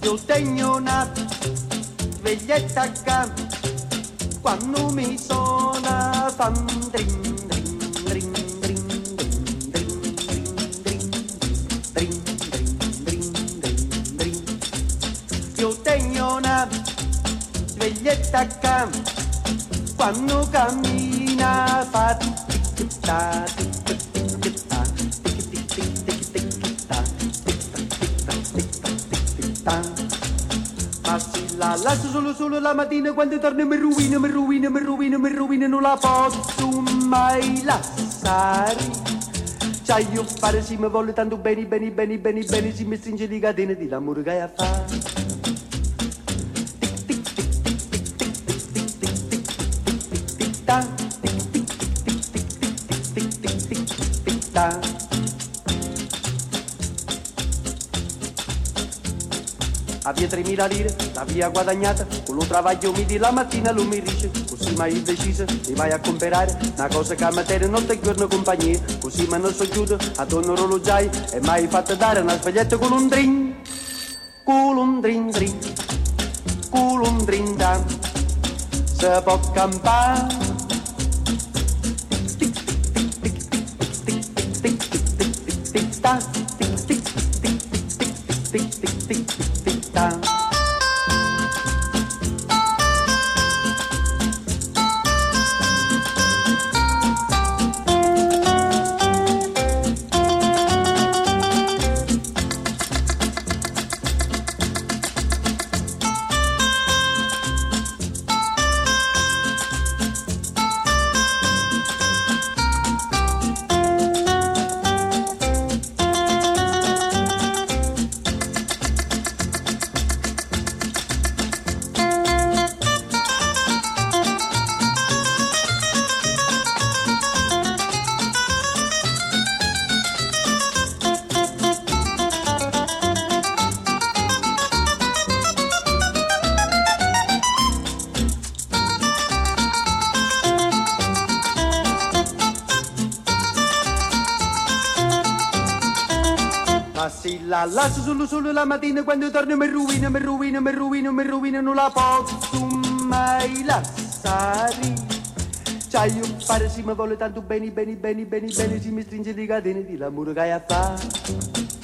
io tengo una sveglietta accanto quando mi suona fan drin drin drin drin drin drin drin drin drin drin. Io tengo una sveglietta accanto quando cammina fa tic-tic-ta, tic-tic-ta, tic-tic-tic-tic-tic-ta, tic-tac-tic-tac, tic-tac-tic-tac. Ma se la lascio solo la mattina quando torno mi rovina, non la posso mai lasciare. Cioè io fare se mi vuole tanto bene, se mi stringe le catene dell'amore che hai a fare. Aveva 3.000 lire, l'aveva guadagnata, con lo travaglio mi di la mattina lo mi dice, così mai indecisa, mi vai a comprare una cosa che a materia notte e giorno compagnia, così me ne so chiuso ad un orologiaio e mai fatto dare una sveglietta con un drin da, se può campare. La lascio solo la mattina quando torno mi rovina, non la posso mai lasciare. Cioè io pare se mi vuole tanto bene, se mi stringe le catene dell'amore che hai a fare.